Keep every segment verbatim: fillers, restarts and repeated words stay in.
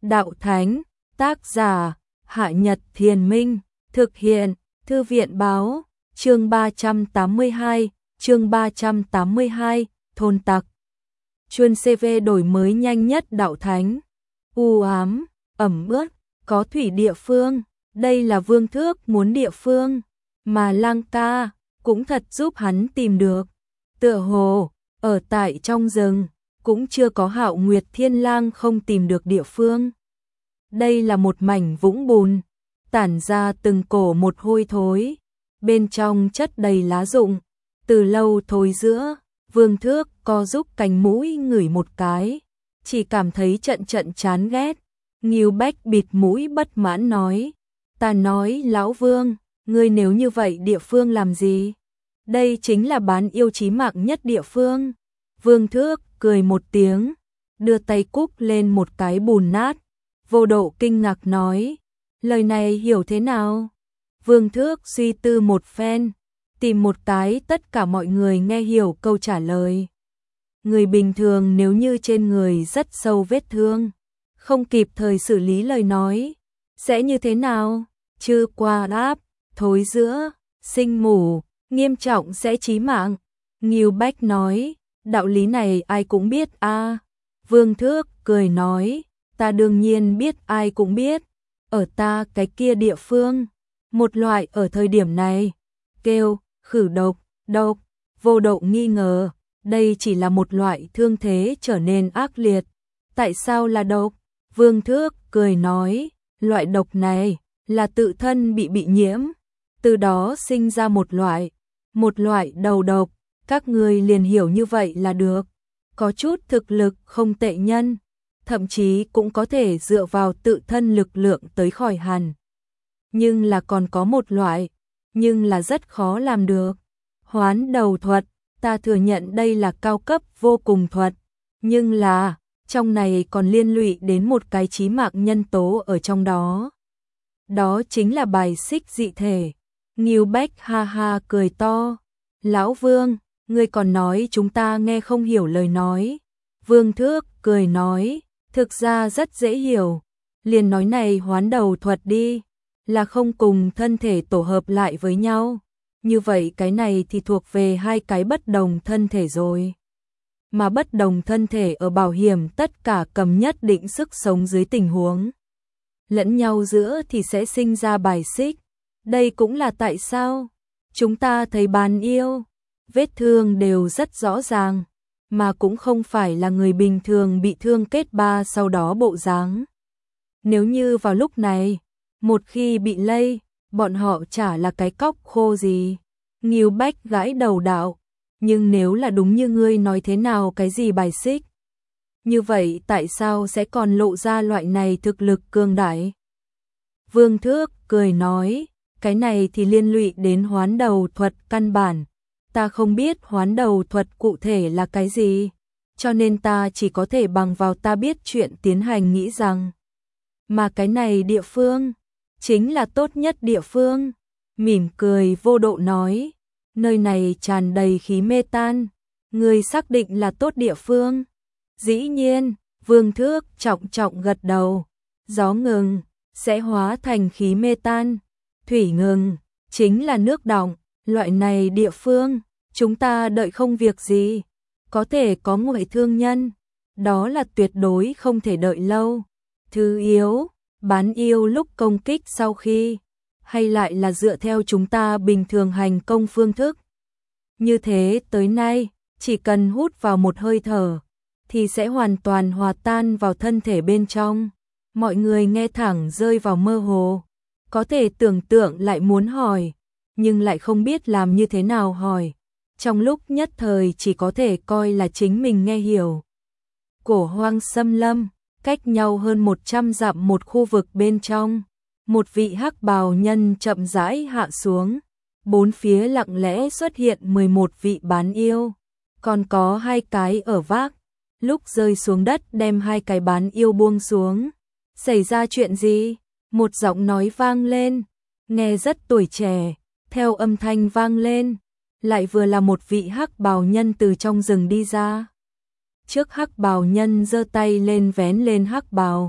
Đạo Thánh, tác giả, Hạ Nhật Thiền Minh, thực hiện, Thư viện Báo, chương ba trăm tám mươi hai, chương ba trăm tám mươi hai, thôn tặc. Chuyên xê vê đổi mới nhanh nhất Đạo Thánh. U ám, ẩm ướt, có thủy địa phương, đây là Vương Thước muốn địa phương, mà Lang ca cũng thật giúp hắn tìm được. Tựa hồ, ở tại trong rừng, cũng chưa có Hạo Nguyệt Thiên Lang không tìm được địa phương. Đây là một mảnh vũng bùn, tản ra từng cổ một hôi thối, bên trong chất đầy lá rụng, từ lâu thối giữa. Vương Thước co giúp cánh mũi ngửi một cái, chỉ cảm thấy trận trận chán ghét. Ngưu Bách bịt mũi bất mãn nói, ta nói lão Vương, ngươi nếu như vậy địa phương làm gì? Đây chính là bán yêu chí mạng nhất địa phương. Vương Thước cười một tiếng, đưa tay cúc lên một cái bùn nát. Vô Độ kinh ngạc nói, lời này hiểu thế nào? Vương Thước suy tư một phen, tìm một cái tất cả mọi người nghe hiểu câu trả lời. Người bình thường nếu như trên người rất sâu vết thương, không kịp thời xử lý lời nói, sẽ như thế nào? Chư qua đáp, thối giữa, sinh mủ, nghiêm trọng sẽ chí mạng. Ngưu Bách nói, đạo lý này ai cũng biết a. À. Vương Thước cười nói, ta đương nhiên biết, ai cũng biết. Ở ta cái kia địa phương, một loại ở thời điểm này, kêu, khử độc, độc. Vô Độ nghi ngờ, đây chỉ là một loại thương thế trở nên ác liệt. Tại sao là độc? Vương Thước cười nói, loại độc này là tự thân bị bị nhiễm, từ đó sinh ra một loại, một loại đầu độc, các người liền hiểu như vậy là được. Có chút thực lực không tệ nhân, thậm chí cũng có thể dựa vào tự thân lực lượng tới khỏi hẳn. Nhưng là còn có một loại, nhưng là rất khó làm được. Hoán đầu thuật, ta thừa nhận đây là cao cấp vô cùng thuật, nhưng là trong này còn liên lụy đến một cái chí mạng nhân tố ở trong đó. Đó chính là bài xích dị thể. Ngưu Bách ha ha cười to, lão Vương, ngươi còn nói chúng ta nghe không hiểu lời nói. Vương Thước cười nói, thực ra rất dễ hiểu, liền nói này hoán đầu thuật đi, là không cùng thân thể tổ hợp lại với nhau. Như vậy cái này thì thuộc về hai cái bất đồng thân thể rồi. Mà bất đồng thân thể ở bảo hiểm tất cả cầm nhất định sức sống dưới tình huống lẫn nhau giữa thì sẽ sinh ra bài xích. Đây cũng là tại sao chúng ta thấy bán yêu, vết thương đều rất rõ ràng, mà cũng không phải là người bình thường bị thương kết ba sau đó bộ dáng. Nếu như vào lúc này, một khi bị lây, bọn họ chả là cái cóc khô gì. Ngưu Bách gãi đầu đạo, nhưng nếu là đúng như ngươi nói thế nào cái gì bài xích? Như vậy tại sao sẽ còn lộ ra loại này thực lực cường đại? Vương Thước cười nói, cái này thì liên lụy đến hoán đầu thuật căn bản. Ta không biết hoán đầu thuật cụ thể là cái gì, cho nên ta chỉ có thể bằng vào ta biết chuyện tiến hành nghĩ rằng. Mà cái này địa phương, chính là tốt nhất địa phương. Mỉm cười Vô Độ nói, nơi này tràn đầy khí mê tan, người xác định là tốt địa phương. Dĩ nhiên, Vương Thước trọng trọng gật đầu, gió ngừng, sẽ hóa thành khí mê tan, thủy ngừng, chính là nước đọng, loại này địa phương, chúng ta đợi không việc gì, có thể có ngoại thương nhân, đó là tuyệt đối không thể đợi lâu. Thứ yếu, bán yêu lúc công kích sau khi, hay lại là dựa theo chúng ta bình thường hành công phương thức. Như thế tới nay, chỉ cần hút vào một hơi thở, thì sẽ hoàn toàn hòa tan vào thân thể bên trong. Mọi người nghe thẳng rơi vào mơ hồ, có thể tưởng tượng lại muốn hỏi, nhưng lại không biết làm như thế nào hỏi. Trong lúc nhất thời chỉ có thể coi là chính mình nghe hiểu. Cổ hoang xâm lâm, cách nhau hơn một trăm dặm một khu vực bên trong. Một vị hắc bào nhân chậm rãi hạ xuống, bốn phía lặng lẽ xuất hiện mười một vị bán yêu, còn có hai cái ở vác, lúc rơi xuống đất đem hai cái bán yêu buông xuống. Xảy ra chuyện gì? Một giọng nói vang lên, nghe rất tuổi trẻ, theo âm thanh vang lên, lại vừa là một vị hắc bào nhân từ trong rừng đi ra. Trước hắc bào nhân giơ tay lên vén lên hắc bào,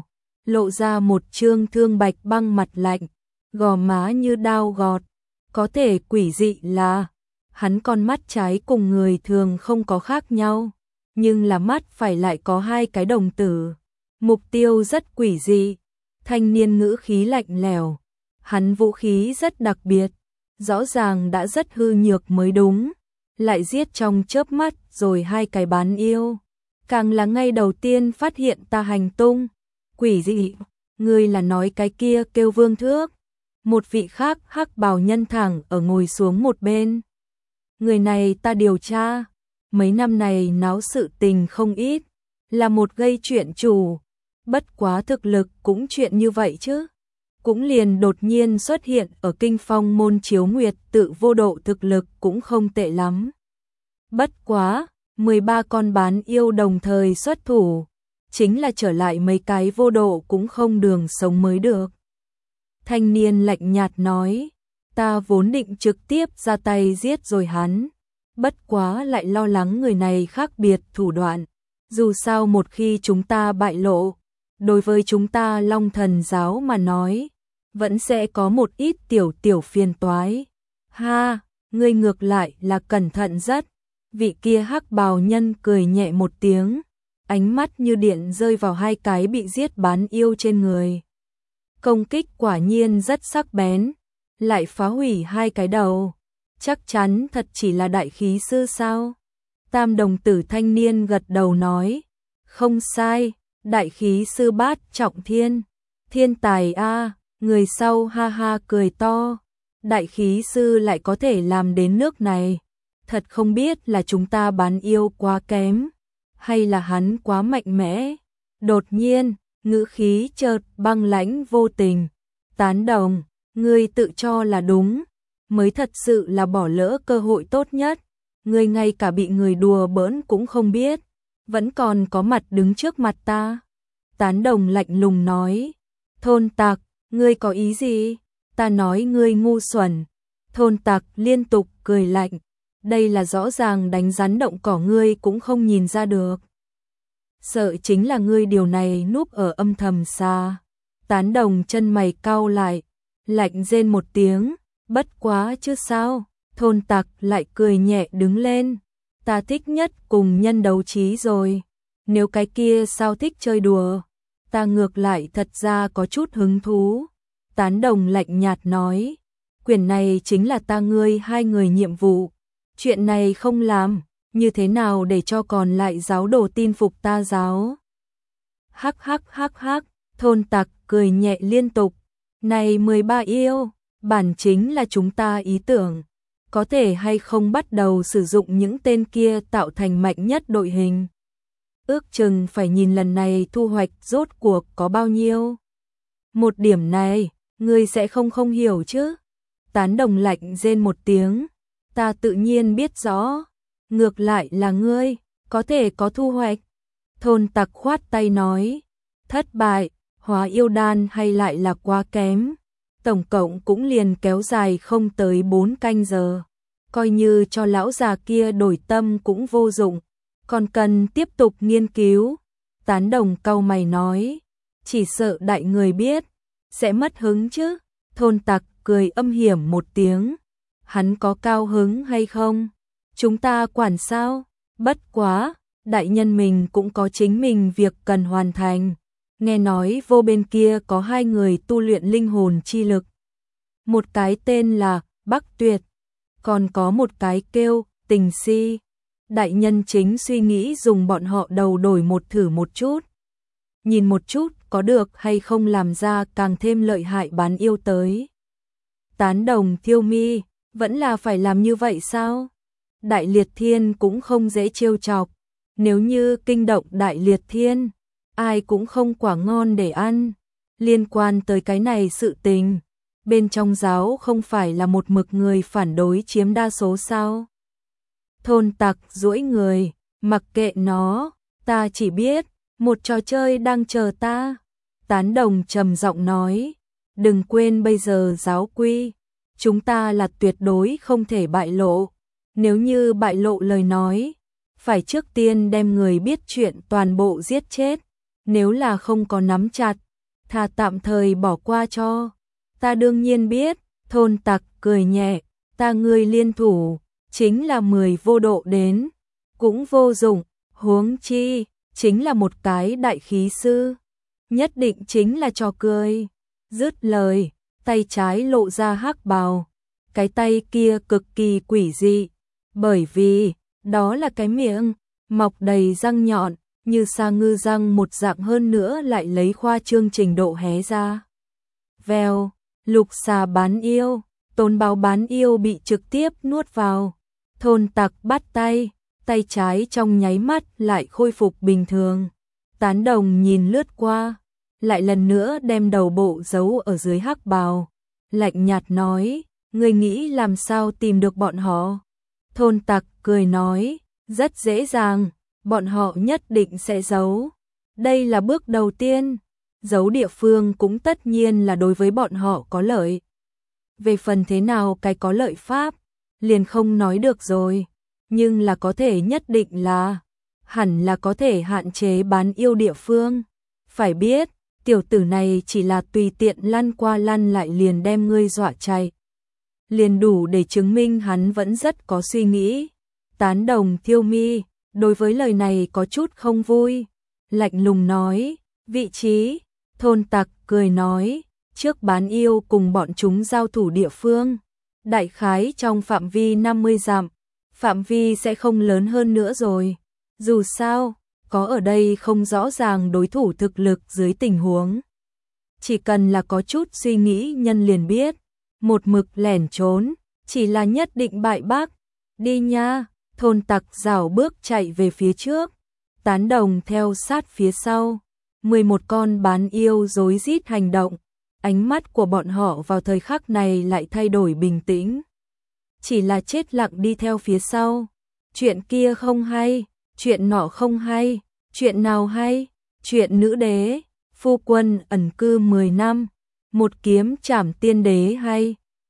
lộ ra một trương thương bạch băng mặt lạnh, gò má như đao gọt. Có thể quỷ dị là, hắn con mắt trái cùng người thường không có khác nhau, nhưng là mắt phải lại có hai cái đồng tử. Mục tiêu rất quỷ dị, thanh niên ngữ khí lạnh lẽo, hắn vũ khí rất đặc biệt, rõ ràng đã rất hư nhược mới đúng, lại giết trong chớp mắt rồi hai cái bán yêu. Càng là ngay đầu tiên phát hiện ta hành tung. Quỷ dị, ngươi là nói cái kia kêu Vương Thước. Một vị khác hắc bào nhân thẳng ở ngồi xuống một bên. Người này ta điều tra, mấy năm này náo sự tình không ít, là một gây chuyện chủ, bất quá thực lực cũng chuyện như vậy chứ. Cũng liền đột nhiên xuất hiện ở kinh phong môn chiếu nguyệt, tự vô độ thực lực cũng không tệ lắm. Bất quá, mười ba con bán yêu đồng thời xuất thủ, chính là trở lại mấy cái vô độ cũng không đường sống mới được. Thanh niên lạnh nhạt nói, ta vốn định trực tiếp ra tay giết rồi hắn, bất quá lại lo lắng người này khác biệt thủ đoạn, dù sao một khi chúng ta bại lộ, đối với chúng ta Long Thần giáo mà nói, vẫn sẽ có một ít tiểu tiểu phiền toái. Ha, ngươi ngược lại là cẩn thận rất. Vị kia hắc bào nhân cười nhẹ một tiếng, ánh mắt như điện rơi vào hai cái bị giết bán yêu trên người. Công kích quả nhiên rất sắc bén, lại phá hủy hai cái đầu. Chắc chắn thật chỉ là đại khí sư sao? Tam đồng tử thanh niên gật đầu nói, không sai, đại khí sư bát trọng thiên. Thiên tài a, người sau ha ha cười to, đại khí sư lại có thể làm đến nước này. Thật không biết là chúng ta bán yêu quá kém, hay là hắn quá mạnh mẽ. Đột nhiên, ngữ khí chợt băng lãnh vô tình. Tán đồng, ngươi tự cho là đúng, mới thật sự là bỏ lỡ cơ hội tốt nhất. Ngươi ngay cả bị người đùa bỡn cũng không biết, vẫn còn có mặt đứng trước mặt ta. Tán đồng lạnh lùng nói, thôn tặc, ngươi có ý gì? Ta nói ngươi ngu xuẩn. Thôn tặc liên tục cười lạnh. Đây là rõ ràng đánh rắn động cỏ, ngươi cũng không nhìn ra được. Sợ chính là ngươi điều này núp ở âm thầm xa. Tán đồng chân mày cau lại, lạnh rên một tiếng, bất quá chứ sao. Thôn tặc lại cười nhẹ đứng lên. Ta thích nhất cùng nhân đấu trí rồi. Nếu cái kia sao thích chơi đùa, ta ngược lại thật ra có chút hứng thú. Tán đồng lạnh nhạt nói, quyền này chính là ta ngươi hai người nhiệm vụ. Chuyện này không làm, như thế nào để cho còn lại giáo đồ tin phục ta giáo? Hắc hắc hắc hắc, thôn tặc cười nhẹ liên tục. Này mười ba yêu, bản chính là chúng ta ý tưởng. Có thể hay không bắt đầu sử dụng những tên kia tạo thành mạnh nhất đội hình? Ước chừng phải nhìn lần này thu hoạch rốt cuộc có bao nhiêu. Một điểm này, ngươi sẽ không không hiểu chứ? Tán đồng lạnh rên một tiếng. Ta tự nhiên biết rõ, ngược lại là ngươi, có thể có thu hoạch. Thôn tặc khoát tay nói, thất bại, hóa yêu đan hay lại là quá kém. Tổng cộng cũng liền kéo dài không tới bốn canh giờ. Coi như cho lão già kia đổi tâm cũng vô dụng, còn cần tiếp tục nghiên cứu. Tán đồng cau mày nói, chỉ sợ đại người biết, sẽ mất hứng chứ. Thôn tặc cười âm hiểm một tiếng. Hắn có cao hứng hay không? Chúng ta quản sao? Bất quá, đại nhân mình cũng có chính mình việc cần hoàn thành. Nghe nói vô bên kia có hai người tu luyện linh hồn chi lực. Một cái tên là Bắc Tuyệt, còn có một cái kêu Tình Si. Đại nhân chính suy nghĩ dùng bọn họ đầu đổi một thử một chút. Nhìn một chút có được hay không làm ra càng thêm lợi hại bán yêu tới. Tán đồng Thiêu Mi, vẫn là phải làm như vậy sao? Đại Liệt Thiên cũng không dễ trêu chọc. Nếu như kinh động Đại Liệt Thiên, ai cũng không quả ngon để ăn. Liên quan tới cái này sự tình, bên trong giáo không phải là một mực người phản đối chiếm đa số sao? Thôn tặc duỗi người, mặc kệ nó, ta chỉ biết, một trò chơi đang chờ ta. Tán đồng trầm giọng nói, đừng quên bây giờ giáo quy, chúng ta là tuyệt đối không thể bại lộ. Nếu như bại lộ lời nói, phải trước tiên đem người biết chuyện toàn bộ giết chết. Nếu là không có nắm chặt, thà tạm thời bỏ qua cho. Ta đương nhiên biết, thôn tặc cười nhẹ, ta ngươi liên thủ, chính là mười vô độ đến, cũng vô dụng, huống chi, chính là một cái đại khí sư, nhất định chính là trò cười. Dứt lời, tay trái lộ ra hắc bào, cái tay kia cực kỳ quỷ dị, bởi vì, đó là cái miệng, mọc đầy răng nhọn, như sa ngư răng một dạng hơn nữa lại lấy khoa trương trình độ hé ra. Vèo, lục xà bán yêu, tôn báo bán yêu bị trực tiếp nuốt vào. Thôn tặc bắt tay, tay trái trong nháy mắt lại khôi phục bình thường. Tán đồng nhìn lướt qua, lại lần nữa đem đầu bộ giấu ở dưới hắc bào. Lạnh nhạt nói, ngươi nghĩ làm sao tìm được bọn họ? Thôn tặc cười nói, rất dễ dàng, bọn họ nhất định sẽ giấu. Đây là bước đầu tiên, giấu địa phương cũng tất nhiên là đối với bọn họ có lợi. Về phần thế nào cái có lợi pháp, liền không nói được rồi, nhưng là có thể nhất định là, hẳn là có thể hạn chế bán yêu địa phương. Phải biết, tiểu tử này chỉ là tùy tiện lăn qua lăn lại liền đem ngươi dọa chạy. Liền đủ để chứng minh hắn vẫn rất có suy nghĩ. Tán đồng Thiêu Mi, đối với lời này có chút không vui, lạnh lùng nói, vị trí, thôn tặc cười nói, trước bán yêu cùng bọn chúng giao thủ địa phương, đại khái trong phạm vi năm mươi dặm, phạm vi sẽ không lớn hơn nữa rồi. Dù sao, có ở đây không rõ ràng đối thủ thực lực dưới tình huống. Chỉ cần là có chút suy nghĩ nhân liền biết, một mực lẻn trốn, chỉ là nhất định bại bác. Đi nha, thôn tặc rảo bước chạy về phía trước, tán đồng theo sát phía sau. mười một con bán yêu rối rít hành động, ánh mắt của bọn họ vào thời khắc này lại thay đổi bình tĩnh. Chỉ là chết lặng đi theo phía sau. Chuyện kia không hay, chuyện nọ không hay, chuyện nào hay, chuyện nữ đế, phu quân ẩn cư mười năm, một kiếm trảm tiên đế hay,